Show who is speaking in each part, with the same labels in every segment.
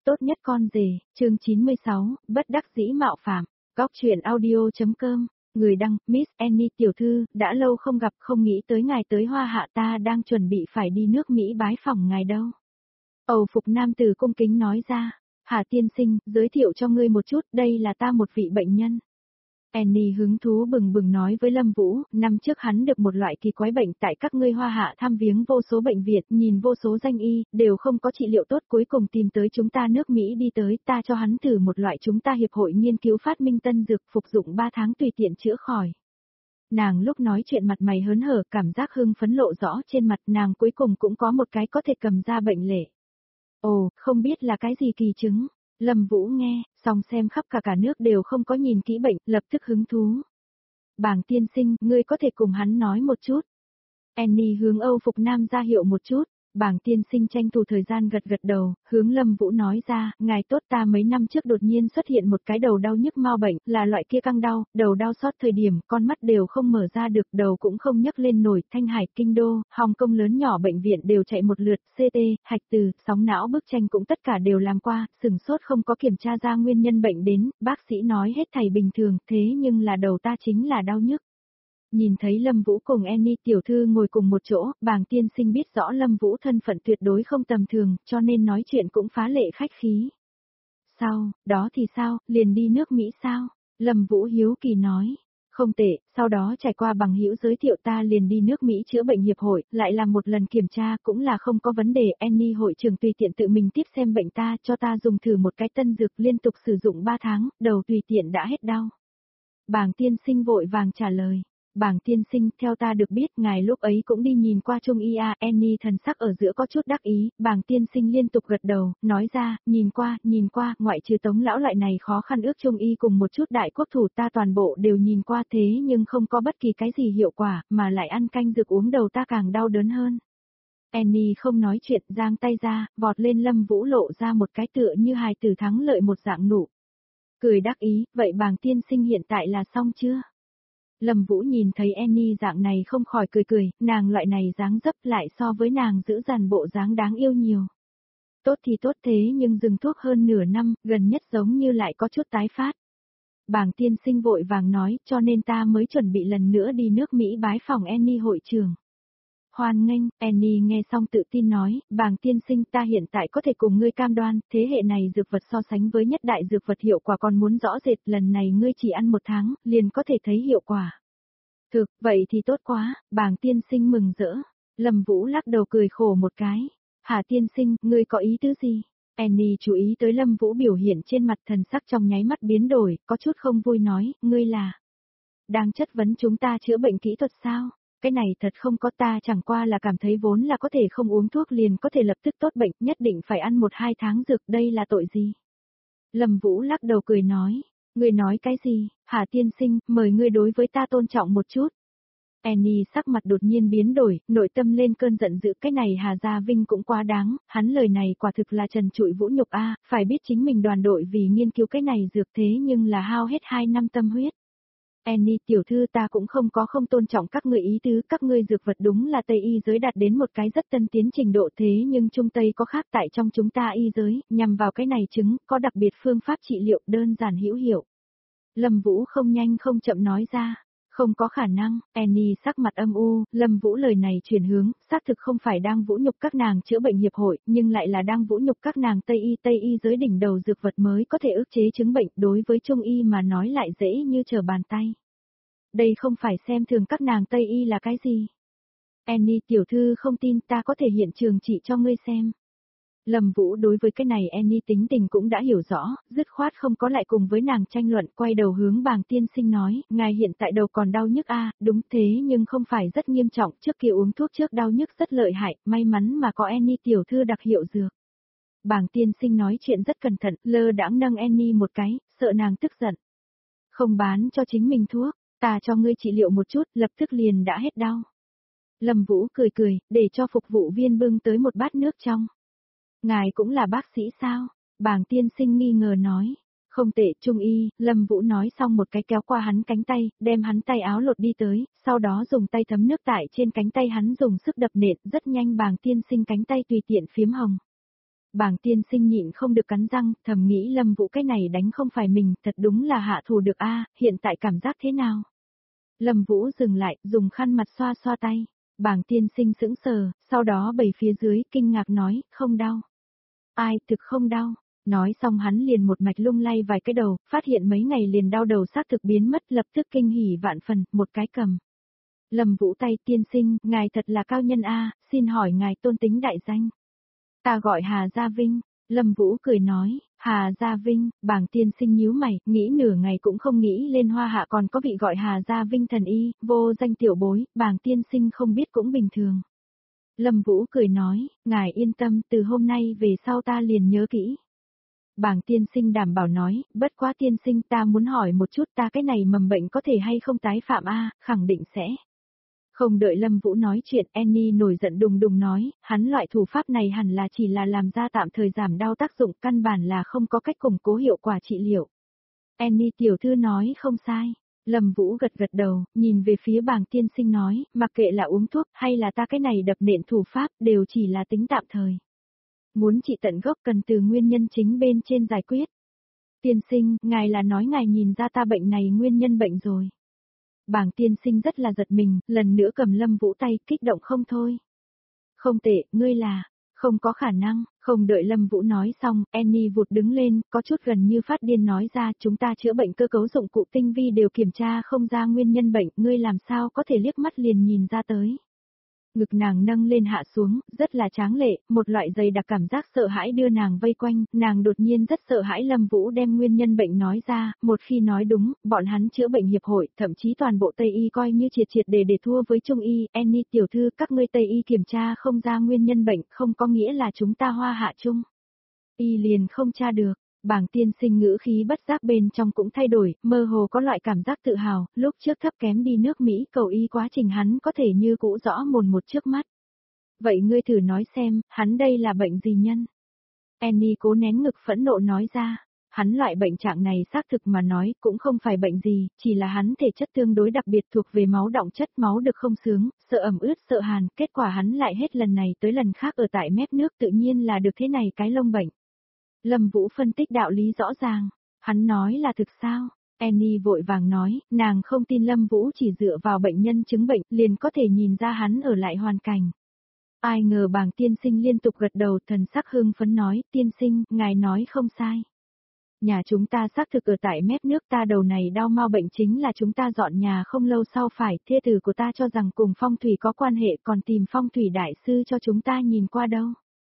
Speaker 1: tốt nhất con rể, chương 96, bất đắc dĩ mạo phạm, góc truyện audio.com, người đăng, Miss Annie tiểu thư, đã lâu không gặp không nghĩ tới ngài tới Hoa Hạ ta đang chuẩn bị phải đi nước Mỹ bái phỏng ngài đâu. Âu phục nam tử cung kính nói ra, Hà tiên sinh, giới thiệu cho ngươi một chút, đây là ta một vị bệnh nhân. Annie hứng thú bừng bừng nói với Lâm Vũ, năm trước hắn được một loại kỳ quái bệnh tại các ngươi Hoa Hạ thăm viếng vô số bệnh viện, nhìn vô số danh y, đều không có trị liệu tốt cuối cùng tìm tới chúng ta nước Mỹ đi tới, ta cho hắn thử một loại chúng ta hiệp hội nghiên cứu phát minh tân dược phục dụng 3 tháng tùy tiện chữa khỏi. Nàng lúc nói chuyện mặt mày hớn hở, cảm giác hưng phấn lộ rõ trên mặt nàng cuối cùng cũng có một cái có thể cầm ra bệnh lệ. Ồ, không biết là cái gì kỳ chứng. Lâm Vũ nghe, xong xem khắp cả nước đều không có nhìn kỹ bệnh, lập tức hứng thú. Bàng tiên sinh, ngươi có thể cùng hắn nói một chút. Annie hướng Âu phục nam ra hiệu một chút. Bàng tiên sinh tranh thủ thời gian gật gật đầu, hướng Lâm Vũ nói ra, ngài tốt ta mấy năm trước đột nhiên xuất hiện một cái đầu đau nhức mau bệnh, là loại kia căng đau, đầu đau xót thời điểm, con mắt đều không mở ra được, đầu cũng không nhấc lên nổi, Thanh Hải, Kinh Đô, Hồng Kông lớn nhỏ bệnh viện đều chạy một lượt, CT, hạch từ, sóng não bức tranh cũng tất cả đều làm qua, sửng sốt không có kiểm tra ra nguyên nhân bệnh đến, bác sĩ nói hết thảy bình thường, thế nhưng là đầu ta chính là đau nhức. Nhìn thấy Lâm Vũ cùng Annie tiểu thư ngồi cùng một chỗ, Bàng tiên sinh biết rõ Lâm Vũ thân phận tuyệt đối không tầm thường, cho nên nói chuyện cũng phá lệ khách khí. Sao, đó thì sao, liền đi nước Mỹ sao? Lâm Vũ hiếu kỳ nói. Không tệ, sau đó trải qua bằng hữu giới thiệu ta liền đi nước Mỹ chữa bệnh hiệp hội, lại làm một lần kiểm tra cũng là không có vấn đề, Annie hội trưởng tùy tiện tự mình tiếp xem bệnh ta, cho ta dùng thử một cái tân dược liên tục sử dụng 3 tháng, đầu tùy tiện đã hết đau. Bàng tiên sinh vội vàng trả lời. Bàng tiên sinh, theo ta được biết, ngài lúc ấy cũng đi nhìn qua Trung y a, Annie thần sắc ở giữa có chút đắc ý, Bàng tiên sinh liên tục gật đầu, nói ra, nhìn qua, ngoại trừ Tống lão loại này khó khăn ước Trung y cùng một chút đại quốc thủ ta toàn bộ đều nhìn qua thế nhưng không có bất kỳ cái gì hiệu quả, mà lại ăn canh dược uống đầu ta càng đau đớn hơn. Annie không nói chuyện, giang tay ra, vọt lên Lâm Vũ lộ ra một cái tựa như hài tử thắng lợi một dạng nụ. Cười đắc ý, vậy Bàng tiên sinh hiện tại là xong chưa? Lâm Vũ nhìn thấy Annie dạng này không khỏi cười, nàng loại này dáng dấp lại so với nàng giữ dàn bộ dáng đáng yêu nhiều. Tốt thì tốt thế nhưng dừng thuốc hơn nửa năm, gần nhất giống như lại có chút tái phát. Bàng tiên sinh vội vàng nói, cho nên ta mới chuẩn bị lần nữa đi nước Mỹ bái phỏng Annie hội trưởng. Hoan nghênh, Annie nghe xong tự tin nói, Bàng tiên sinh ta hiện tại có thể cùng ngươi cam đoan, thế hệ này dược vật so sánh với nhất đại dược vật hiệu quả còn muốn rõ rệt, lần này ngươi chỉ ăn 1 tháng, liền có thể thấy hiệu quả. Thực, vậy thì tốt quá, Bàng tiên sinh mừng rỡ. Lâm Vũ lắc đầu cười khổ một cái. Hà tiên sinh, ngươi có ý tứ gì? Annie chú ý tới Lâm Vũ biểu hiện trên mặt thần sắc trong nháy mắt biến đổi, có chút không vui nói, ngươi là đang chất vấn chúng ta chữa bệnh kỹ thuật sao? Cái này thật không có, ta chẳng qua là cảm thấy vốn là có thể không uống thuốc liền có thể lập tức tốt bệnh, nhất định phải ăn 1-2 tháng dược, đây là tội gì? Lâm Vũ lắc đầu cười nói, ngươi nói cái gì, Hà tiên sinh, mời ngươi đối với ta tôn trọng một chút. Annie sắc mặt đột nhiên biến đổi, nội tâm lên cơn giận dữ, cái này Hà Gia Vinh cũng quá đáng, hắn lời này quả thực là trần trụi vũ nhục a, phải biết chính mình đoàn đội vì nghiên cứu cái này dược thế nhưng là hao hết 2 năm tâm huyết. Annie tiểu thư ta cũng không tôn trọng các ngươi ý tứ, các ngươi dược vật đúng là Tây y giới đạt đến một cái rất tân tiến trình độ thế nhưng Trung Tây có khác tại trong chúng ta y giới, nhằm vào cái này chứng, có đặc biệt phương pháp trị liệu đơn giản hữu hiệu. Lâm Vũ không nhanh không chậm nói ra, không có khả năng, Annie sắc mặt âm u, Lâm Vũ lời này chuyển hướng, xác thực không phải đang vũ nhục các nàng chữa bệnh hiệp hội, nhưng lại là đang vũ nhục các nàng Tây y giới đỉnh đầu dược vật mới có thể ức chế chứng bệnh, đối với Trung y mà nói lại dễ như trở bàn tay. Đây không phải xem thường các nàng Tây y là cái gì. Annie tiểu thư không tin ta có thể hiện trường chỉ cho ngươi xem. Lâm Vũ đối với cái này Annie tính tình cũng đã hiểu rõ, dứt khoát không có lại cùng với nàng tranh luận, quay đầu hướng Bàng tiên sinh nói, ngài hiện tại đầu còn đau nhức a, đúng thế nhưng không phải rất nghiêm trọng, trước kia uống thuốc trước đau nhức rất lợi hại, may mắn mà có Annie tiểu thư đặc hiệu dược. Bàng tiên sinh nói chuyện rất cẩn thận, lơ đãng nâng Annie một cái, sợ nàng tức giận. Không bán cho chính mình thuốc, ta cho ngươi trị liệu một chút, lập tức liền đã hết đau. Lâm Vũ cười, để cho phục vụ viên bưng tới một bát nước trong. Ngài cũng là bác sĩ sao? Bàng tiên sinh nghi ngờ nói. Không tệ, Trung y, Lâm Vũ nói xong một cái kéo qua hắn cánh tay, đem hắn tay áo lột đi tới, sau đó dùng tay thấm nước tại trên cánh tay hắn dùng sức đập nện, rất nhanh Bàng tiên sinh cánh tay tùy tiện phiếm hồng. Bàng tiên sinh nhịn không được cắn răng, thầm nghĩ Lâm Vũ cái này đánh không phải mình, thật đúng là hạ thủ được a, hiện tại cảm giác thế nào? Lâm Vũ dừng lại, dùng khăn mặt xoa xoa tay. Bàng tiên sinh sững sờ, sau đó bầy phía dưới kinh ngạc nói, không đau. Ai, thực không đau. Nói xong hắn liền một mạch lung lay vài cái đầu, phát hiện mấy ngày liền đau đầu xác thực biến mất, lập tức kinh hỉ vạn phần, một cái cầm. Lâm Vũ tay, tiên sinh, ngài thật là cao nhân a, xin hỏi ngài tôn tính đại danh. Ta gọi Hà Gia Vinh. Lâm Vũ cười nói, Hà Gia Vinh. Bàng tiên sinh nhíu mày, nghĩ nửa ngày cũng không nghĩ lên Hoa Hạ còn có vị gọi Hà Gia Vinh thần y, vô danh tiểu bối, Bàng tiên sinh không biết cũng bình thường. Lâm Vũ cười nói, ngài yên tâm, từ hôm nay về sau ta liền nhớ kỹ. Bàng tiên sinh đảm bảo nói, bất quá tiên sinh, ta muốn hỏi một chút, ta cái này mầm bệnh có thể hay không tái phạm a, khẳng định sẽ. Không đợi Lâm Vũ nói chuyện, Annie nổi giận đùng đùng nói, hắn loại thủ pháp này hẳn là chỉ là làm ra tạm thời giảm đau tác dụng, căn bản là không có cách củng cố hiệu quả trị liệu. Annie tiểu thư nói không sai. Lâm Vũ gật gật đầu, nhìn về phía Bàng tiên sinh nói, mặc kệ là uống thuốc hay là ta cái này đập nện thủ pháp, đều chỉ là tính tạm thời. Muốn trị tận gốc cần từ nguyên nhân chính bên trên giải quyết. Tiên sinh, ngài là nói ngài nhìn ra ta bệnh này nguyên nhân bệnh rồi. Bàng tiên sinh rất là giật mình, lần nữa cầm Lâm Vũ tay, kích động không thôi. Không tệ, ngươi là, không có khả năng, không đợi Lâm Vũ nói xong, Annie vụt đứng lên, có chút gần như phát điên nói ra, chúng ta chữa bệnh cơ cấu dụng cụ tinh vi đều kiểm tra không ra nguyên nhân bệnh, ngươi làm sao có thể liếc mắt liền nhìn ra tới. Ngực nàng nâng lên hạ xuống, rất là tráng lệ, một loại dày đặc cảm giác sợ hãi đưa nàng vây quanh, nàng đột nhiên rất sợ hãi Lâm Vũ đem nguyên nhân bệnh nói ra, một khi nói đúng, bọn hắn chữa bệnh hiệp hội, thậm chí toàn bộ Tây Y coi như triệt để thua với Trung Y, Annie tiểu thư các ngươi Tây Y kiểm tra không ra nguyên nhân bệnh, không có nghĩa là chúng ta Hoa Hạ Trung Y liền không tra được. Bàng tiên sinh ngữ khí bất giác bên trong cũng thay đổi, mơ hồ có loại cảm giác tự hào, lúc trước thấp kém đi nước Mỹ cầu y quá trình hắn có thể như cũ rõ mồn một trước mắt. Vậy ngươi thử nói xem, hắn đây là bệnh gì nhân? Annie cố nén ngực phẫn nộ nói ra, hắn loại bệnh trạng này xác thực mà nói cũng không phải bệnh gì, chỉ là hắn thể chất tương đối đặc biệt thuộc về máu động chất, máu được không sướng, sợ ẩm ướt sợ hàn, kết quả hắn lại hết lần này tới lần khác ở tại mép nước tự nhiên là được thế này cái lông bệnh. Lâm Vũ phân tích đạo lý rõ ràng, hắn nói là thực sao? Annie vội vàng nói, nàng không tin Lâm Vũ chỉ dựa vào bệnh nhân chứng bệnh liền có thể nhìn ra hắn ở lại hoàn cảnh. Ai ngờ Bàng tiên sinh liên tục gật đầu, thần sắc hưng phấn nói, tiên sinh, ngài nói không sai. Nhà chúng ta xác thực ở tại mép nước, ta đầu này đau mau bệnh chính là chúng ta dọn nhà không lâu sau phải, thê tử của ta cho rằng cùng phong thủy có quan hệ, còn tìm phong thủy đại sư cho chúng ta nhìn qua đâu.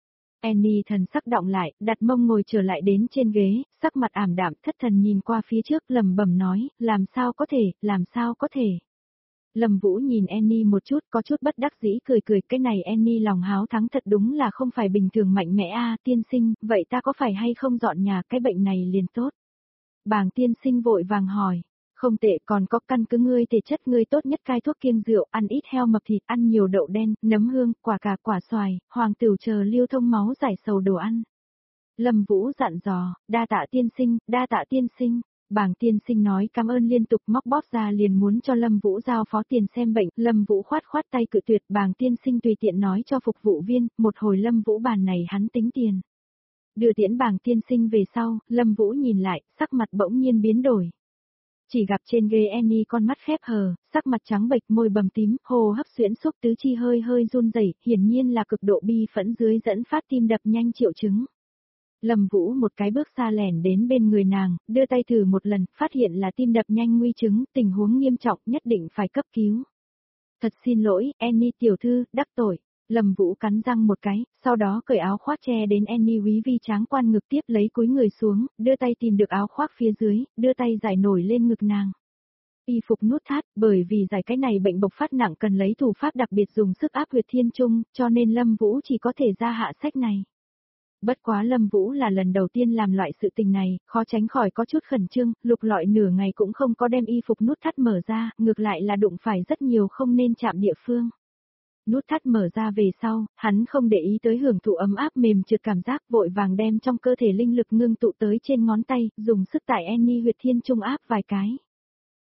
Speaker 1: Annie thần sắc động lại, đặt mông ngồi trở lại đến trên ghế, sắc mặt ảm đạm, thất thần nhìn qua phía trước, lẩm bẩm nói, làm sao có thể, làm sao có thể. Lâm Vũ nhìn Annie một chút, có chút bất đắc dĩ cười cười, cái này Annie lòng háo thắng thật đúng là không phải bình thường mạnh mẽ a, tiên sinh, vậy ta có phải hay không dọn nhà, cái bệnh này liền tốt. Bàng tiên sinh vội vàng hỏi. Không tệ, còn có căn cứ ngươi thể chất ngươi tốt nhất cai thuốc kiêng rượu, ăn ít heo mập thịt, ăn nhiều đậu đen, nấm hương, quả cà, quả xoài, hoàng tửu chờ lưu thông máu giải sầu đồ ăn. Lâm Vũ dặn dò, đa tạ tiên sinh, đa tạ tiên sinh. Bàng tiên sinh nói cảm ơn liên tục, móc bóp ra liền muốn cho Lâm Vũ giao phó tiền xem bệnh, Lâm Vũ khoát khoát tay cự tuyệt, Bàng tiên sinh tùy tiện nói cho phục vụ viên, một hồi Lâm Vũ bàn này hắn tính tiền. Đưa tiễn Bàng tiên sinh về sau, Lâm Vũ nhìn lại, sắc mặt bỗng nhiên biến đổi. Chỉ gặp trên ghế Annie con mắt khép hờ, sắc mặt trắng bệch, môi bầm tím, hô hấp xuyễn xúc, tứ chi hơi hơi run rẩy, hiển nhiên là cực độ bi phẫn dưới dẫn phát tim đập nhanh triệu chứng. Lâm Vũ một cái bước xa lẻn đến bên người nàng, đưa tay thử một lần, phát hiện là tim đập nhanh nguy chứng, tình huống nghiêm trọng, nhất định phải cấp cứu. Thật xin lỗi, Annie tiểu thư, đắc tội. Lâm Vũ cắn răng một cái, sau đó cởi áo khoác che đến Annie quý vi tráng quan ngực, tiếp lấy cúi người xuống, đưa tay tìm được áo khoác phía dưới, đưa tay giải nổi lên ngực nàng. Y phục nút thắt, bởi vì giải cái này bệnh bộc phát nặng cần lấy thủ pháp đặc biệt dùng sức áp huyệt thiên trung, cho nên Lâm Vũ chỉ có thể ra hạ sách này. Bất quá Lâm Vũ là lần đầu tiên làm loại sự tình này, khó tránh khỏi có chút khẩn trương, lục lọi nửa ngày cũng không có đem y phục nút thắt mở ra, ngược lại là đụng phải rất nhiều không nên chạm địa phương. Nút thắt mở ra về sau, hắn không để ý tới hưởng thụ ấm áp mềm trượt cảm giác, vội vàng đem trong cơ thể linh lực ngưng tụ tới trên ngón tay, dùng sức tại Annie huyệt thiên trung áp vài cái.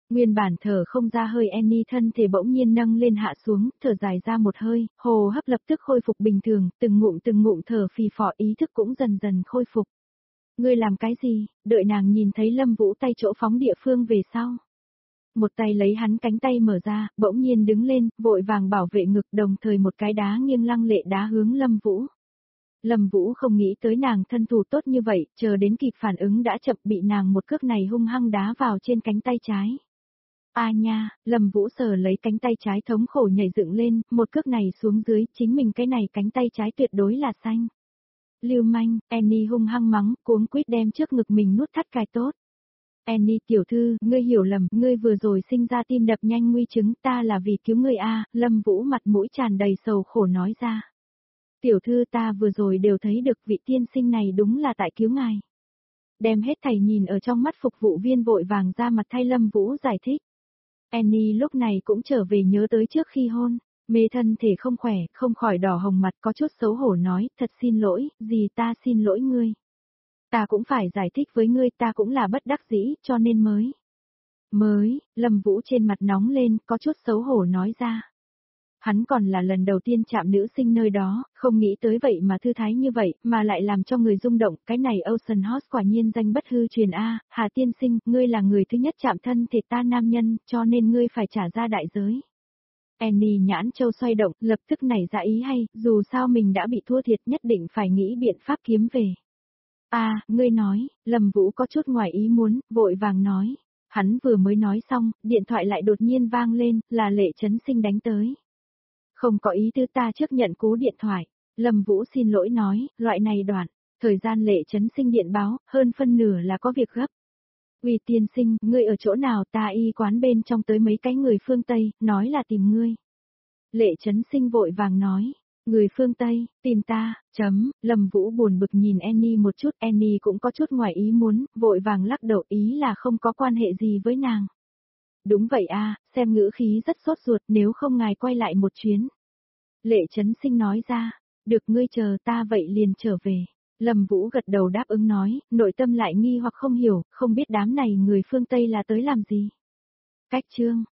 Speaker 1: Nguyên bản thở không ra hơi Annie thân thể bỗng nhiên nâng lên hạ xuống, thở dài ra một hơi, hô hấp lập tức khôi phục bình thường, từng ngụm thở phì phò, ý thức cũng dần dần khôi phục. Ngươi làm cái gì? Đợi nàng nhìn thấy Lâm Vũ tay chỗ phóng địa phương về sau. Một tay lấy hắn cánh tay mở ra, bỗng nhiên đứng lên, vội vàng bảo vệ ngực, đồng thời một cái đá nghiêng lăng lệ đá hướng Lâm Vũ. Lâm Vũ không nghĩ tới nàng thân thủ tốt như vậy, chờ đến kịp phản ứng đã chậm, bị nàng một cước này hung hăng đá vào trên cánh tay trái. A nha, Lâm Vũ sờ lấy cánh tay trái thống khổ nhảy dựng lên, một cước này xuống dưới, chính mình cái này cánh tay trái tuyệt đối là xanh. Lưu manh, Annie hung hăng mắng, cuống quýt đem trước ngực mình nút thắt cài tốt. Annie tiểu thư, ngươi hiểu lầm, ngươi vừa rồi sinh ra tim đập nhanh nguy chứng, ta là vì cứu ngươi a. Lâm Vũ mặt mũi tràn đầy sầu khổ nói ra. Tiểu thư, ta vừa rồi đều thấy được vị tiên sinh này đúng là tại cứu ngài. Đem hết thảy nhìn ở trong mắt phục vụ viên vội vàng ra mặt thay Lâm Vũ giải thích. Annie lúc này cũng trở về nhớ tới trước khi hôn, mê thân thể không khỏe, không khỏi đỏ hồng mặt, có chút xấu hổ nói, thật xin lỗi, gì ta xin lỗi ngươi. Ta cũng phải giải thích với ngươi, ta cũng là bất đắc dĩ, cho nên mới, Lâm Vũ trên mặt nóng lên, có chút xấu hổ nói ra. Hắn còn là lần đầu tiên chạm nữ sinh nơi đó, không nghĩ tới vậy mà thư thái như vậy, mà lại làm cho người rung động, cái này Ocean Horse quả nhiên danh bất hư truyền a. Hà tiên sinh, ngươi là người thứ nhất chạm thân thể ta nam nhân, cho nên ngươi phải trả ra đại giới. Annie nhãn châu xoay động, lập tức nảy ra ý hay, dù sao mình đã bị thua thiệt nhất định phải nghĩ biện pháp kiếm về. Ngươi nói, Lâm Vũ có chút ngoài ý muốn, vội vàng nói. Hắn vừa mới nói xong, điện thoại lại đột nhiên vang lên, là Lệ Chấn Sinh đánh tới. Không có ý tứ, ta trước nhận cú điện thoại. Lâm Vũ xin lỗi nói, loại này đoạn, thời gian Lệ Chấn Sinh điện báo, hơn phân nửa là có việc gấp. Uy tiên sinh, ngươi ở chỗ nào, ta y quán bên trong tới mấy cái người phương Tây, nói là tìm ngươi. Lệ Chấn Sinh vội vàng nói, người phương Tây, tìm ta, Lâm Vũ buồn bực nhìn Annie một chút, Annie cũng có chút ngoài ý muốn, vội vàng lắc đầu, ý là không có quan hệ gì với nàng. Đúng vậy xem ngữ khí rất sốt ruột, nếu không ngài quay lại một chuyến. Lệ Chấn Sinh nói ra, được, ngươi chờ ta vậy liền trở về. Lâm Vũ gật đầu đáp ứng nói, nội tâm lại nghi hoặc không hiểu, không biết đám này người phương Tây là tới làm gì. Cách chương